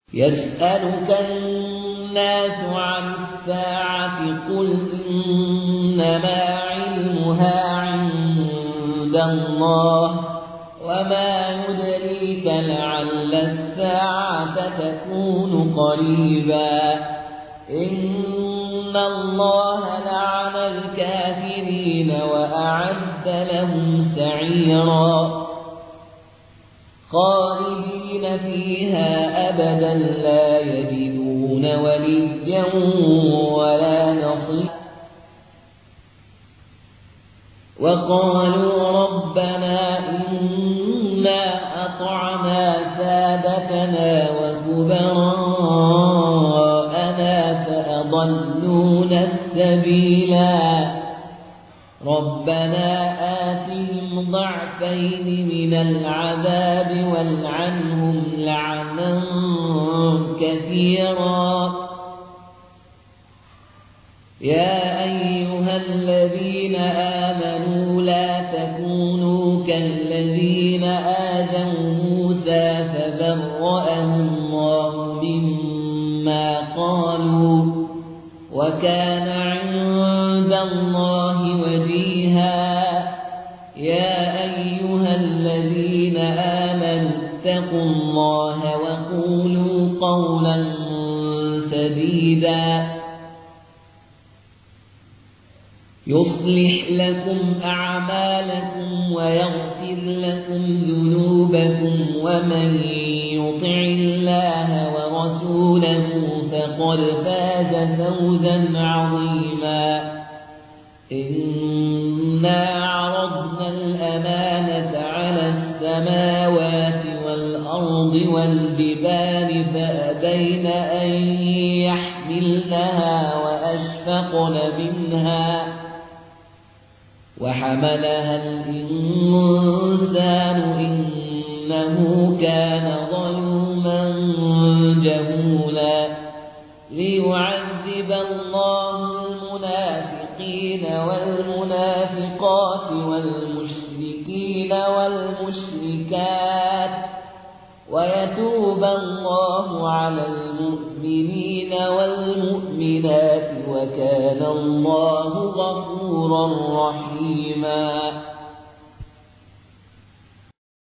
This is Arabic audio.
يسألك الناس عن الساعة قل إنما علمها عند الله وما يدريك لعل الساعة تكون قريبا إن الله لعن الكافرين وأعد لهم سعيرا خالدين فيها أبدا لا يجدون وليا ولا نصيرا وقالوا ربنا إنا أطعنا سادتنا وكبراءنا فأضلونا السبيلا ربنا آتهم ضعفين من العذاب والعنهم لعنا كثيرا يا أيها الذين آمنوا لا تكونوا كالذين آذوا موسى فبرأه الله مما قالوا وكان عند الله وجيها يا أيها الذين آمنوا اتقوا الله وقولوا قولا سديدا يصلح لكم أعمالكم ويغفر لكم ذنوبكم ومن يطع الله ورسوله فقد فاز فوزا عظيما إنا عرضنا الأمانة على السماوات والأرض والجبال فأبين أن يحملنها وأشفقن منها وحملها الإنسان إنه كان ظلوما جهولا ليعذب الله المنافقين والمنافقات والمشركين والمشركات ويتوب الله على المؤمنين والمؤمنات وكان الله غفورا رحيما